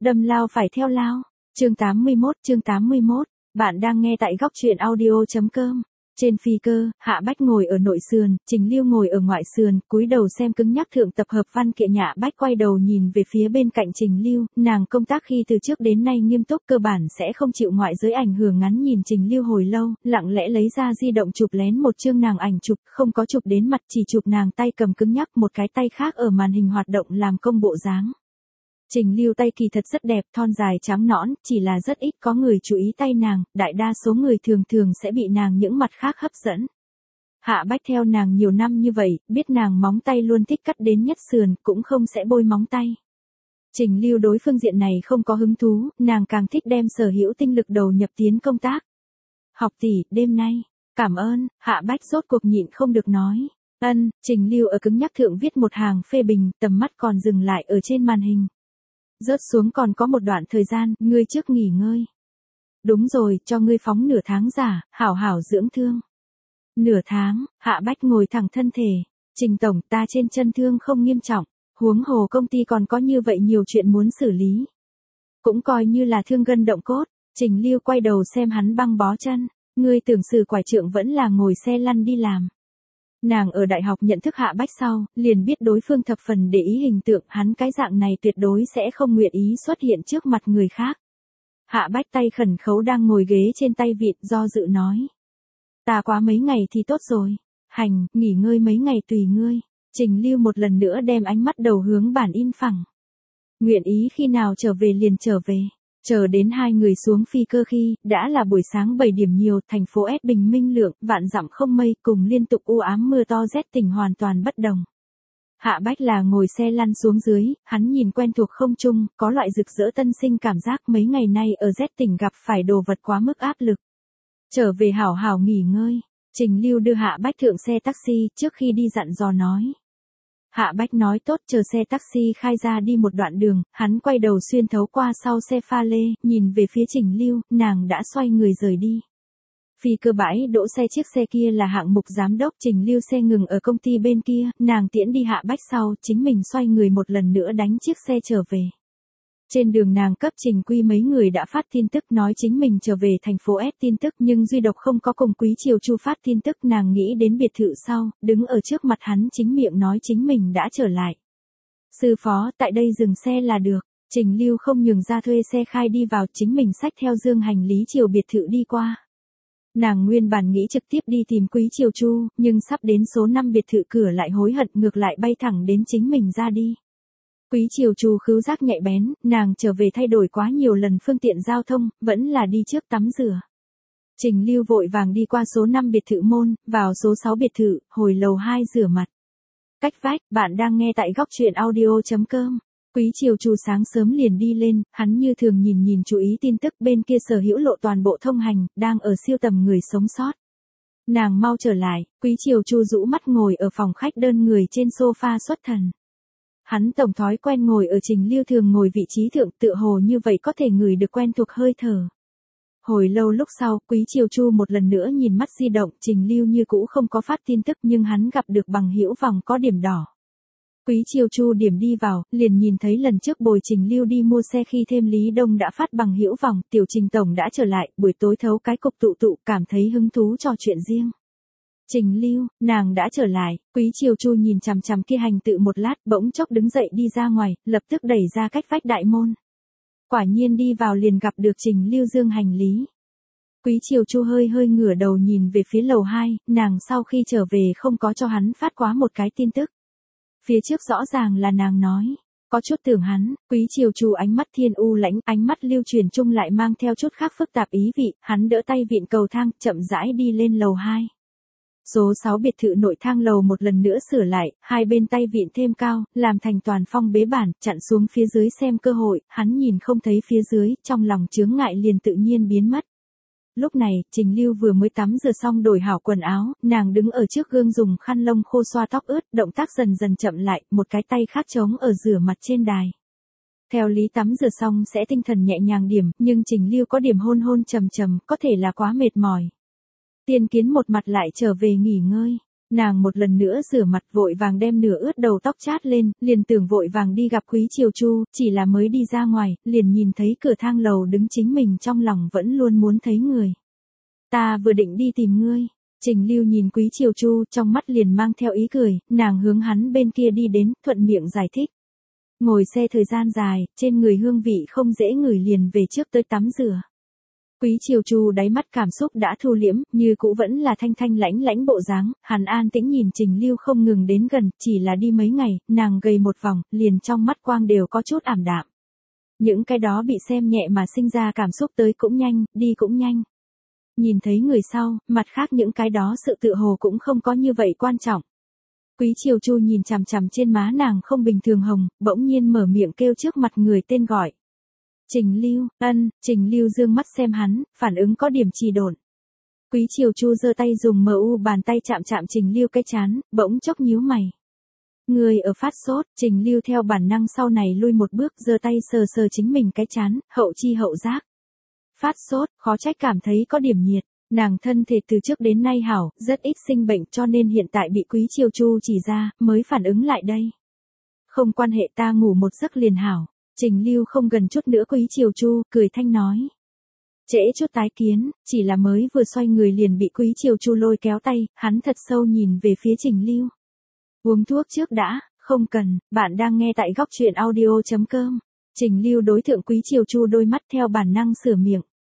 Đâm lao phải theo lao. Chương 81, bạn đang nghe tại góc truyện audio.com. Trên phi cơ, Hạ Bách ngồi ở nội sườn, Trình Lưu ngồi ở ngoại sườn, cúi đầu xem cứng nhắc thượng tập hợp văn kiện. Hạ Bách quay đầu nhìn về phía bên cạnh Trình Lưu, nàng công tác khi từ trước đến nay nghiêm túc, cơ bản sẽ không chịu ngoại giới ảnh hưởng. Ngắn nhìn Trình Lưu hồi lâu, lặng lẽ lấy ra di động chụp lén một chương nàng ảnh chụp, không có chụp đến mặt, chỉ chụp nàng tay cầm cứng nhắc, một cái tay khác ở màn hình hoạt động làm công bộ dáng. Trình Lưu tay kỳ thật rất đẹp, thon dài trắng nõn, chỉ là rất ít có người chú ý tay nàng, đại đa số người thường thường sẽ bị nàng những mặt khác hấp dẫn. Hạ Bách theo nàng nhiều năm như vậy, biết nàng móng tay luôn thích cắt đến nhất sườn, cũng không sẽ bôi móng tay. Trình Lưu đối phương diện này không có hứng thú, nàng càng thích đem sở hữu tinh lực đầu nhập tiến công tác. Học tỷ, đêm nay, cảm ơn, Hạ Bách rốt cuộc nhịn không được nói. Ân, Trình Lưu ở cứng nhắc thượng viết một hàng phê bình, tầm mắt còn dừng lại ở trên màn hình. Rớt xuống còn có một đoạn thời gian, ngươi trước nghỉ ngơi. Đúng rồi, cho ngươi phóng nửa tháng giả, hảo hảo dưỡng thương. Nửa tháng, Hạ Bách ngồi thẳng thân thể. Trình tổng, ta trên chân thương không nghiêm trọng, huống hồ công ty còn có như vậy nhiều chuyện muốn xử lý. Cũng coi như là thương gân động cốt. Trình Lưu quay đầu xem hắn băng bó chân. Ngươi tưởng sử quải trượng vẫn là ngồi xe lăn đi làm. Nàng ở đại học nhận thức Hạ Bách sau, liền biết đối phương thập phần để ý hình tượng, hắn cái dạng này tuyệt đối sẽ không nguyện ý xuất hiện trước mặt người khác. Hạ Bách tay khẩn khấu đang ngồi ghế trên tay vịn, do dự nói. Ta quá mấy ngày thì tốt rồi. Hành, nghỉ ngơi mấy ngày tùy ngươi. Trình Lưu một lần nữa đem ánh mắt đầu hướng bản in phẳng. Nguyện ý khi nào trở về liền trở về. Chờ đến hai người xuống phi cơ khi, đã là buổi sáng 7 điểm nhiều, thành phố S bình minh lượng, vạn dặm không mây, cùng liên tục u ám mưa to rét tình hoàn toàn bất đồng. Hạ Bách là ngồi xe lăn xuống dưới, hắn nhìn quen thuộc không trung, có loại rực rỡ tân sinh cảm giác. Mấy ngày nay ở rét tỉnh gặp phải đồ vật quá mức áp lực. Trở về hảo hảo nghỉ ngơi. Trình Lưu đưa Hạ Bách thượng xe taxi, trước khi đi dặn dò nói. Hạ Bách nói tốt, chờ xe taxi khai ra đi một đoạn đường, hắn quay đầu xuyên thấu qua sau xe pha lê, nhìn về phía Trình Lưu, nàng đã xoay người rời đi. Phi cơ bãi đỗ xe, chiếc xe kia là hạng mục giám đốc. Trình Lưu xe ngừng ở công ty bên kia, nàng tiễn đi Hạ Bách sau, chính mình xoay người một lần nữa đánh chiếc xe trở về. Trên đường nàng cấp Trình Quy mấy người đã phát tin tức nói chính mình trở về thành phố S tin tức, nhưng duy độc không có cùng Quý Triều Chu phát tin tức. Nàng nghĩ đến biệt thự sau, đứng ở trước mặt hắn chính miệng nói chính mình đã trở lại. Sư phó, tại đây dừng xe là được. Trình Lưu không nhường ra thuê xe khai đi vào, chính mình xách theo dương hành lý chiều biệt thự đi qua. Nàng nguyên bản nghĩ trực tiếp đi tìm Quý Triều Chu, nhưng sắp đến số 5 biệt thự cửa lại hối hận, ngược lại bay thẳng đến chính mình ra đi. Quý Triều Chu khứu giác nhạy bén, nàng trở về thay đổi quá nhiều lần phương tiện giao thông, vẫn là đi trước tắm rửa. Trình Lưu vội vàng đi qua số 5 biệt thự môn, vào số 6 biệt thự, hồi lầu 2 rửa mặt. Cách vách, bạn đang nghe tại góc truyện audio.com. Quý Triều Chu sáng sớm liền đi lên, hắn như thường nhìn chú ý tin tức. Bên kia Sở Hữu Lộ toàn bộ thông hành, đang ở siêu tầm người sống sót. Nàng mau trở lại, Quý Triều Chu rũ mắt ngồi ở phòng khách đơn người trên sofa xuất thần. Hắn tổng thói quen ngồi ở Trình Lưu thường ngồi vị trí thượng, tựa hồ như vậy có thể ngửi được quen thuộc hơi thở. Hồi lâu lúc sau, Quý Triều Chu một lần nữa nhìn mắt di động, Trình Lưu như cũ không có phát tin tức, nhưng hắn gặp được bằng hữu vòng có điểm đỏ. Quý Triều Chu điểm đi vào, liền nhìn thấy lần trước bồi Trình Lưu đi mua xe khi thêm Lý Đông đã phát bằng hữu vòng, tiểu Trình tổng đã trở lại, buổi tối thấu cái cục tụ, cảm thấy hứng thú trò chuyện riêng. Trình Lưu, nàng đã trở lại. Quý Triều Chu nhìn chằm chằm kia hành tự một lát, bỗng chốc đứng dậy đi ra ngoài, lập tức đẩy ra cách vách đại môn. Quả nhiên đi vào liền gặp được Trình Lưu dương hành lý. Quý Triều Chu hơi ngửa đầu nhìn về phía lầu 2, nàng sau khi trở về không có cho hắn phát quá một cái tin tức. Phía trước rõ ràng là nàng nói. Có chút tưởng hắn. Quý Triều Chu ánh mắt thiên u lãnh, ánh mắt lưu truyền chung lại mang theo chút khác phức tạp ý vị. Hắn đỡ tay vịn cầu thang, chậm rãi đi lên lầu 2. Số 6 biệt thự nội thang lầu một lần nữa sửa lại, hai bên tay vịn thêm cao, làm thành toàn phong bế bản, chặn xuống phía dưới xem cơ hội. Hắn nhìn không thấy phía dưới, trong lòng chướng ngại liền tự nhiên biến mất. Lúc này, Trình Lưu vừa mới tắm rửa xong đổi hảo quần áo, nàng đứng ở trước gương dùng khăn lông khô xoa tóc ướt, động tác dần dần chậm lại, một cái tay khác trống ở rửa mặt trên đài. Theo lý tắm rửa xong sẽ tinh thần nhẹ nhàng điểm, nhưng Trình Lưu có điểm hôn trầm, có thể là quá mệt mỏi. Tiên Kiến một mặt lại trở về nghỉ ngơi. Nàng một lần nữa rửa mặt vội vàng đem nửa ướt đầu tóc chát lên, liền tưởng vội vàng đi gặp Quý Triều Chu, chỉ là mới đi ra ngoài, liền nhìn thấy cửa thang lầu đứng chính mình trong lòng vẫn luôn muốn thấy người. Ta vừa định đi tìm ngươi. Trình Lưu nhìn Quý Triều Chu trong mắt liền mang theo ý cười, nàng hướng hắn bên kia đi đến, thuận miệng giải thích. Ngồi xe thời gian dài, trên người hương vị không dễ ngửi liền về trước tới tắm rửa. Quý Triều Chu đáy mắt cảm xúc đã thu liễm, như cũ vẫn là thanh thanh lãnh lãnh bộ dáng, hắn an tĩnh nhìn Trình Lưu không ngừng đến gần, chỉ là đi mấy ngày, nàng gầy một vòng, liền trong mắt quang đều có chút ảm đạm. Những cái đó bị xem nhẹ mà sinh ra cảm xúc tới cũng nhanh, đi cũng nhanh. Nhìn thấy người sau, mặt khác những cái đó sự tự hồ cũng không có như vậy quan trọng. Quý Triều Chu nhìn chằm chằm trên má nàng không bình thường hồng, bỗng nhiên mở miệng kêu trước mặt người tên gọi. Trình Lưu, Trình Lưu dương mắt xem hắn, phản ứng có điểm trì độn. Quý Triều Chu giơ tay dùng mu bàn tay chạm chạm Trình Lưu cái chán, bỗng chốc nhíu mày. Người ở phát sốt, Trình Lưu theo bản năng sau này lui một bước giơ tay sờ sờ chính mình cái chán, hậu chi hậu giác. Phát sốt, khó trách cảm thấy có điểm nhiệt. Nàng thân thể từ trước đến nay hảo, rất ít sinh bệnh cho nên hiện tại bị Quý Triều Chu chỉ ra, mới phản ứng lại đây. Không quan hệ ta ngủ một giấc liền hảo. Trình Lưu không gần chút nữa Quý Triều Chu, cười thanh nói. Trễ chút tái kiến, chỉ là mới vừa xoay người liền bị Quý Triều Chu lôi kéo tay, hắn thật sâu nhìn về phía Trình Lưu. Uống thuốc trước đã, không cần, bạn đang nghe tại góc truyện audio.com. Trình Lưu đối thượng Quý Triều Chu đôi mắt theo bản năng sửa miệng.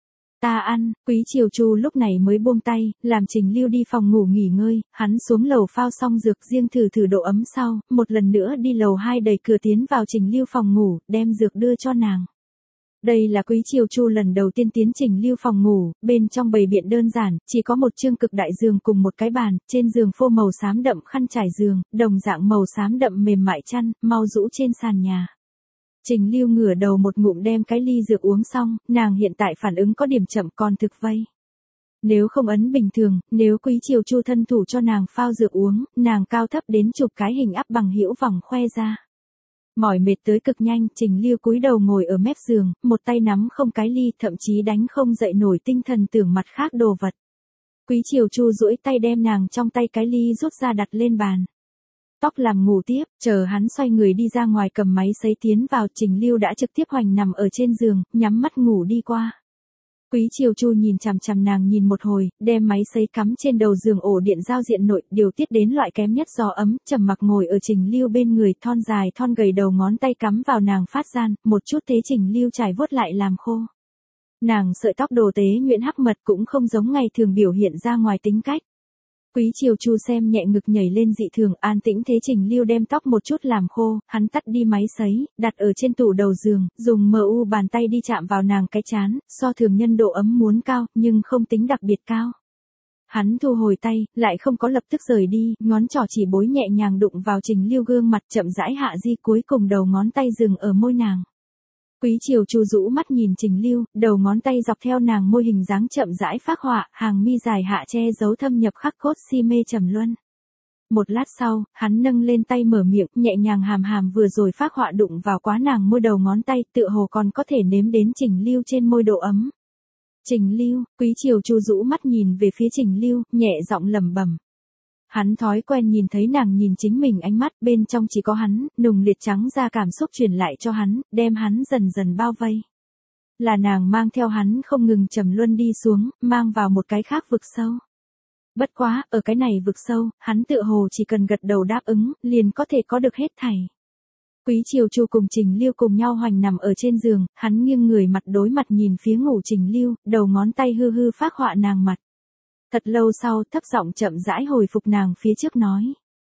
Ta ăn, Quý Triều Chu lúc này mới buông tay, làm Trình Lưu đi phòng ngủ nghỉ ngơi, hắn xuống lầu phao xong dược riêng thử độ ấm sau, một lần nữa đi lầu 2 đẩy cửa tiến vào Trình Lưu phòng ngủ, đem dược đưa cho nàng. Đây là Quý Triều Chu lần đầu tiên tiến Trình Lưu phòng ngủ, bên trong bày biện đơn giản, chỉ có một chương cực đại giường cùng một cái bàn, trên giường phô màu xám đậm khăn trải giường, đồng dạng màu xám đậm mềm mại chăn, mau rũ trên sàn nhà. Trình Lưu ngửa đầu một ngụm đem cái ly dược uống xong, nàng hiện tại phản ứng có điểm chậm còn thực vây. Nếu không ấn bình thường, nếu Quý Triều Chu thân thủ cho nàng phao dược uống, nàng cao thấp đến chụp cái hình áp bằng hữu vòng khoe ra. Mỏi mệt tới cực nhanh, Trình Lưu cúi đầu ngồi ở mép giường, một tay nắm không cái ly, thậm chí đánh không dậy nổi tinh thần tưởng mặt khác đồ vật. Quý Triều Chu duỗi tay đem nàng trong tay cái ly rút ra đặt lên bàn. Tóc làm ngủ tiếp, chờ hắn xoay người đi ra ngoài cầm máy sấy tiến vào, Trình Lưu đã trực tiếp hoành nằm ở trên giường, nhắm mắt ngủ đi qua. Quý Triều Chu nhìn chằm chằm nàng nhìn một hồi, đem máy sấy cắm trên đầu giường ổ điện giao diện nội, điều tiết đến loại kém nhất gió ấm, trầm mặc ngồi ở Trình Lưu bên người, thon dài thon gầy đầu ngón tay cắm vào nàng phát gian, một chút thế Trình Lưu trải vuốt lại làm khô. Nàng sợi tóc đồ tế nhuyễn hắc mật cũng không giống ngày thường biểu hiện ra ngoài tính cách. Quý Triều Chu xem nhẹ ngực nhảy lên dị thường, an tĩnh thế Trình Lưu đem tóc một chút làm khô, hắn tắt đi máy sấy, đặt ở trên tủ đầu giường, dùng mu bàn tay đi chạm vào nàng cái chán, so thường nhân độ ấm muốn cao, nhưng không tính đặc biệt cao. Hắn thu hồi tay, lại không có lập tức rời đi, ngón trỏ chỉ bối nhẹ nhàng đụng vào Trình Lưu gương mặt chậm rãi hạ di, cuối cùng đầu ngón tay dừng ở môi nàng. Quý Triều Chu rũ mắt nhìn Trình Lưu, đầu ngón tay dọc theo nàng môi hình dáng chậm rãi phác họa, hàng mi dài hạ che giấu thâm nhập khắc cốt si mê trầm luân. Một lát sau, hắn nâng lên tay mở miệng, nhẹ nhàng hàm hàm vừa rồi phác họa đụng vào quá nàng môi đầu ngón tay, tựa hồ còn có thể nếm đến Trình Lưu trên môi độ ấm. Trình Lưu, Quý Triều Chu rũ mắt nhìn về phía Trình Lưu, nhẹ giọng lẩm bẩm. Hắn thói quen nhìn thấy nàng nhìn chính mình ánh mắt, bên trong chỉ có hắn, nùng liệt trắng ra cảm xúc truyền lại cho hắn, đem hắn dần dần bao vây. Là nàng mang theo hắn không ngừng trầm luân đi xuống, mang vào một cái khác vực sâu. Bất quá, ở cái này vực sâu, hắn tựa hồ chỉ cần gật đầu đáp ứng, liền có thể có được hết thảy. Quý Triều Chu cùng Trình Lưu cùng nhau hoành nằm ở trên giường, hắn nghiêng người mặt đối mặt nhìn phía ngủ Trình Lưu, đầu ngón tay hư hư phác họa nàng mặt. Thật lâu sau, thấp giọng chậm rãi hồi phục nàng phía trước nói.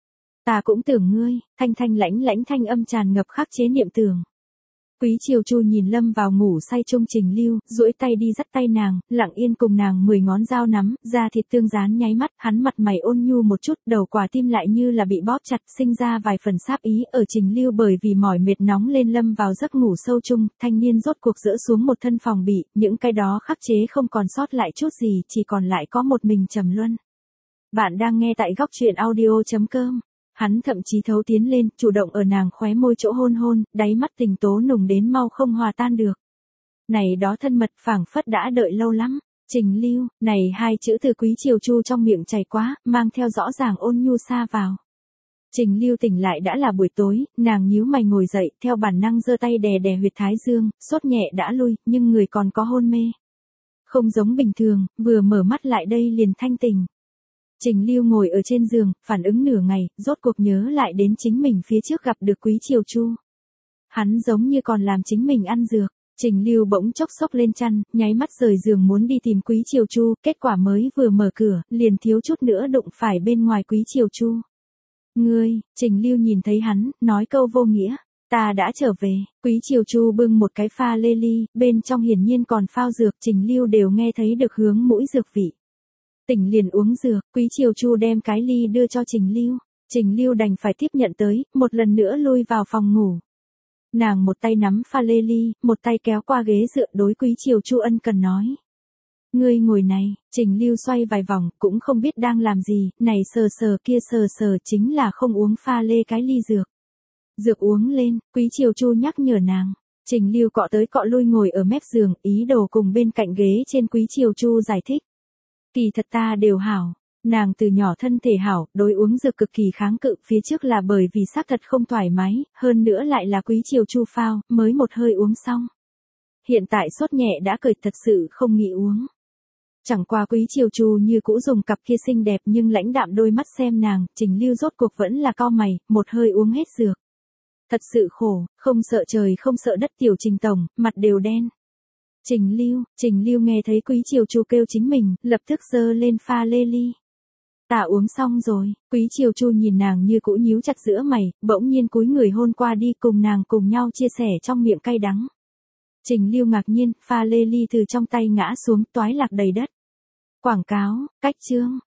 Ta cũng tưởng ngươi, thanh thanh lãnh lãnh thanh âm tràn ngập khắc chế niệm tưởng. Quý Triều Chu nhìn lâm vào ngủ say chung Trình Lưu, duỗi tay đi dắt tay nàng, lặng yên cùng nàng 10 ngón dao nắm, da thịt tương dán nháy mắt, hắn mặt mày ôn nhu một chút, đầu quả tim lại như là bị bóp chặt, sinh ra vài phần sáp ý ở Trình Lưu bởi vì mỏi mệt nóng lên lâm vào giấc ngủ sâu chung, thanh niên rốt cuộc dỡ xuống một thân phòng bị, những cái đó khắc chế không còn sót lại chút gì, chỉ còn lại có một mình trầm luân. Bạn đang nghe tại góc truyện audio.com. Hắn thậm chí thấu tiến lên, chủ động ở nàng khóe môi chỗ hôn hôn, đáy mắt tình tố nùng đến mau không hòa tan được. Này đó thân mật phảng phất đã đợi lâu lắm. Trình Lưu, này hai chữ từ Quý Triều Chu trong miệng chảy quá, mang theo rõ ràng ôn nhu xa vào. Trình Lưu tỉnh lại đã là buổi tối, nàng nhíu mày ngồi dậy, theo bản năng giơ tay đè đè huyệt thái dương, sốt nhẹ đã lui, nhưng người còn có hôn mê. Không giống bình thường, vừa mở mắt lại đây liền thanh tỉnh. Trình Lưu ngồi ở trên giường, phản ứng nửa ngày, rốt cuộc nhớ lại đến chính mình phía trước gặp được Quý Triều Chu. Hắn giống như còn làm chính mình ăn dược. Trình Lưu bỗng chốc xốc lên chăn, nháy mắt rời giường muốn đi tìm Quý Triều Chu, kết quả mới vừa mở cửa, liền thiếu chút nữa đụng phải bên ngoài Quý Triều Chu. Ngươi, Trình Lưu nhìn thấy hắn, nói câu vô nghĩa, ta đã trở về. Quý Triều Chu bưng một cái pha lê ly, bên trong hiển nhiên còn phao dược, Trình Lưu đều nghe thấy được hướng mũi dược vị. Tỉnh liền uống dược, Quý Triều Chu đem cái ly đưa cho Trình Lưu. Trình Lưu đành phải tiếp nhận tới, một lần nữa lui vào phòng ngủ. Nàng một tay nắm pha lê ly, một tay kéo qua ghế dựa đối Quý Triều Chu ân cần nói. Ngươi ngồi này, Trình Lưu xoay vài vòng, cũng không biết đang làm gì, này sờ sờ kia sờ sờ chính là không uống pha lê cái ly dược. Dược uống lên, Quý Triều Chu nhắc nhở nàng. Trình Lưu cọ tới cọ lui ngồi ở mép giường, ý đồ cùng bên cạnh ghế trên Quý Triều Chu giải thích. Kỳ thật ta đều hảo. Nàng từ nhỏ thân thể hảo, đối uống dược cực kỳ kháng cự, phía trước là bởi vì xác thật không thoải mái, hơn nữa lại là Quý Triều Chu phao, mới một hơi uống xong. Hiện tại sốt nhẹ đã cởi, thật sự không nghĩ uống. Chẳng qua Quý Triều Chu như cũ dùng cặp kia xinh đẹp nhưng lãnh đạm đôi mắt xem nàng, Trình Lưu rốt cuộc vẫn là cau mày, một hơi uống hết dược. Thật sự khổ, không sợ trời không sợ đất tiểu Trình tổng, mặt đều đen. Trình Lưu nghe thấy Quý Triều Chu kêu chính mình, lập tức giơ lên pha lê ly. Ta uống xong rồi, Quý Triều Chu nhìn nàng như cũ nhíu chặt giữa mày, bỗng nhiên cúi người hôn qua đi cùng nàng cùng nhau chia sẻ trong miệng cay đắng. Trình Lưu ngạc nhiên, pha lê ly từ trong tay ngã xuống, toái lạc đầy đất. Quảng cáo, cách chương.